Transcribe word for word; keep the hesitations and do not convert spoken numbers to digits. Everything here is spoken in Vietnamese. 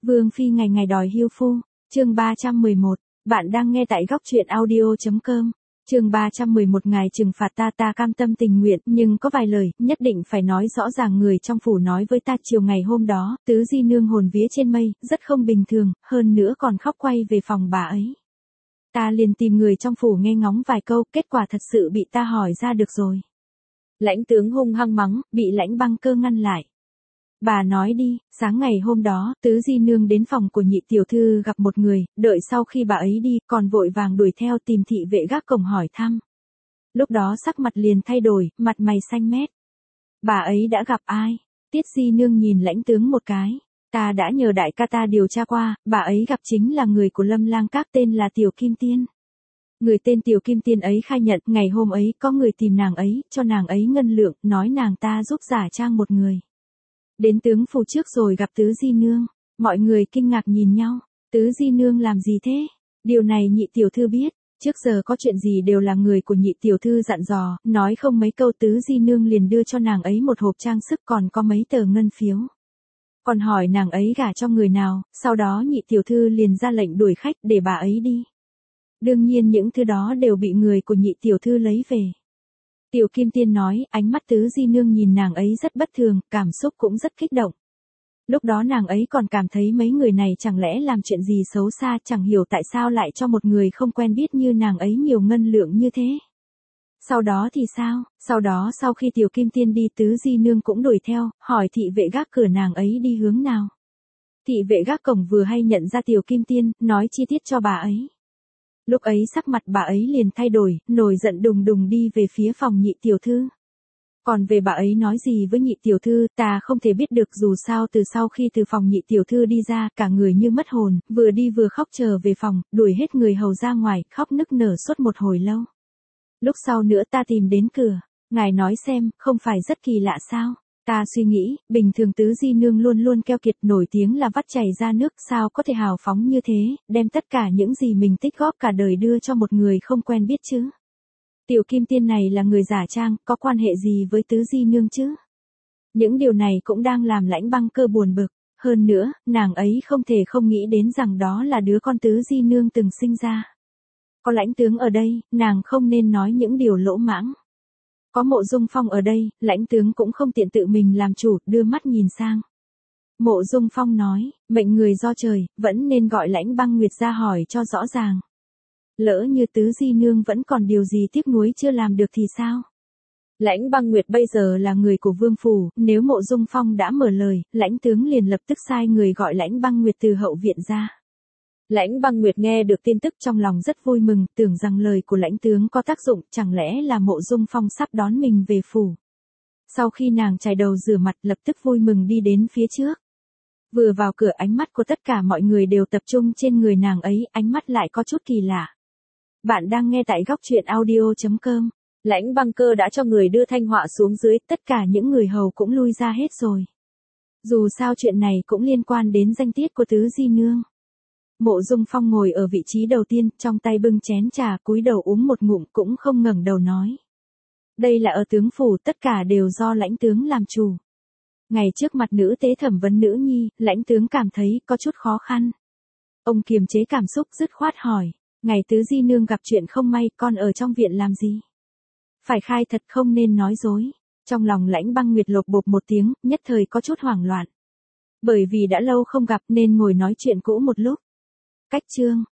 Vương phi ngày ngày đòi hưu phu, chương ba trăm mười một, bạn đang nghe tại góc truyện audio.com. Chương ba trăm mười một ngày trừng phạt ta ta cam tâm tình nguyện, nhưng có vài lời, nhất định phải nói rõ ràng. Người trong phủ nói với ta chiều ngày hôm đó, tứ di nương hồn vía trên mây, rất không bình thường, hơn nữa còn khóc quay về phòng bà ấy. Ta liền tìm người trong phủ nghe ngóng vài câu, kết quả thật sự bị ta hỏi ra được rồi. Lãnh tướng hung hăng mắng, bị Lãnh Băng Cơ ngăn lại. Bà nói đi, sáng ngày hôm đó, tứ di nương đến phòng của nhị tiểu thư gặp một người, đợi sau khi bà ấy đi, còn vội vàng đuổi theo tìm thị vệ gác cổng hỏi thăm. Lúc đó sắc mặt liền thay đổi, mặt mày xanh mét. Bà ấy đã gặp ai? Tiết di nương nhìn Lãnh tướng một cái. Ta đã nhờ đại ca ta điều tra qua, bà ấy gặp chính là người của Lâm Lang Các tên là Tiểu Kim Tiên. Người tên Tiểu Kim Tiên ấy khai nhận, ngày hôm ấy có người tìm nàng ấy, cho nàng ấy ngân lượng, nói nàng ta giúp giả trang một người. Đến tướng phủ trước rồi gặp tứ di nương, mọi người kinh ngạc nhìn nhau, tứ di nương làm gì thế? Điều này nhị tiểu thư biết, trước giờ có chuyện gì đều là người của nhị tiểu thư dặn dò, nói không mấy câu tứ di nương liền đưa cho nàng ấy một hộp trang sức còn có mấy tờ ngân phiếu. Còn hỏi nàng ấy gả cho người nào, sau đó nhị tiểu thư liền ra lệnh đuổi khách để bà ấy đi. Đương nhiên những thứ đó đều bị người của nhị tiểu thư lấy về. Tiểu Kim Tiên nói, ánh mắt tứ di nương nhìn nàng ấy rất bất thường, cảm xúc cũng rất kích động. Lúc đó nàng ấy còn cảm thấy mấy người này chẳng lẽ làm chuyện gì xấu xa, chẳng hiểu tại sao lại cho một người không quen biết như nàng ấy nhiều ngân lượng như thế. Sau đó thì sao? Sau đó sau khi Tiểu Kim Tiên đi tứ di nương cũng đuổi theo, hỏi thị vệ gác cửa nàng ấy đi hướng nào. Thị vệ gác cổng vừa hay nhận ra Tiểu Kim Tiên, nói chi tiết cho bà ấy. Lúc ấy sắc mặt bà ấy liền thay đổi, nổi giận đùng đùng đi về phía phòng nhị tiểu thư. Còn về bà ấy nói gì với nhị tiểu thư, ta không thể biết được, dù sao từ sau khi từ phòng nhị tiểu thư đi ra, cả người như mất hồn, vừa đi vừa khóc trở về phòng, đuổi hết người hầu ra ngoài, khóc nức nở suốt một hồi lâu. Lúc sau nữa ta tìm đến cửa, ngài nói xem, không phải rất kỳ lạ sao? Ta suy nghĩ, bình thường tứ di nương luôn luôn keo kiệt, nổi tiếng là vắt chảy ra nước, sao có thể hào phóng như thế, đem tất cả những gì mình tích góp cả đời đưa cho một người không quen biết chứ. Tiểu Kim Tiên này là người giả trang, có quan hệ gì với tứ di nương chứ? Những điều này cũng đang làm Lãnh Băng Cơ buồn bực, hơn nữa, nàng ấy không thể không nghĩ đến rằng đó là đứa con tứ di nương từng sinh ra. Có Lãnh tướng ở đây, nàng không nên nói những điều lỗ mãng. Có Mộ Dung Phong ở đây, Lãnh tướng cũng không tiện tự mình làm chủ, đưa mắt nhìn sang. Mộ Dung Phong nói, mệnh người do trời, vẫn nên gọi Lãnh Băng Nguyệt ra hỏi cho rõ ràng. Lỡ như tứ di nương vẫn còn điều gì tiếc nuối chưa làm được thì sao? Lãnh Băng Nguyệt bây giờ là người của vương phủ, nếu Mộ Dung Phong đã mở lời, Lãnh tướng liền lập tức sai người gọi Lãnh Băng Nguyệt từ hậu viện ra. Lãnh Băng Nguyệt nghe được tin tức trong lòng rất vui mừng, tưởng rằng lời của Lãnh tướng có tác dụng, chẳng lẽ là Mộ Dung Phong sắp đón mình về phủ. Sau khi nàng chải đầu rửa mặt, lập tức vui mừng đi đến phía trước. Vừa vào cửa, ánh mắt của tất cả mọi người đều tập trung trên người nàng ấy, ánh mắt lại có chút kỳ lạ. Bạn đang nghe tại góc truyện audio.com. Lãnh Băng Cơ đã cho người đưa thanh họa xuống dưới, tất cả những người hầu cũng lui ra hết rồi. Dù sao chuyện này cũng liên quan đến danh tiết của tứ di nương. Mộ Dung Phong ngồi ở vị trí đầu tiên, trong tay bưng chén trà, cúi đầu uống một ngụm, cũng không ngẩng đầu nói. Đây là ở tướng phủ, tất cả đều do Lãnh tướng làm chủ. Ngày trước mặt nữ tế thẩm vấn nữ nhi, Lãnh tướng cảm thấy có chút khó khăn. Ông kiềm chế cảm xúc dứt khoát hỏi, ngày tứ di nương gặp chuyện không may, con ở trong viện làm gì? Phải khai thật, không nên nói dối. Trong lòng Lãnh Băng Nguyệt lột bột một tiếng, nhất thời có chút hoảng loạn. Bởi vì đã lâu không gặp nên ngồi nói chuyện cũ một lúc. Cách chương,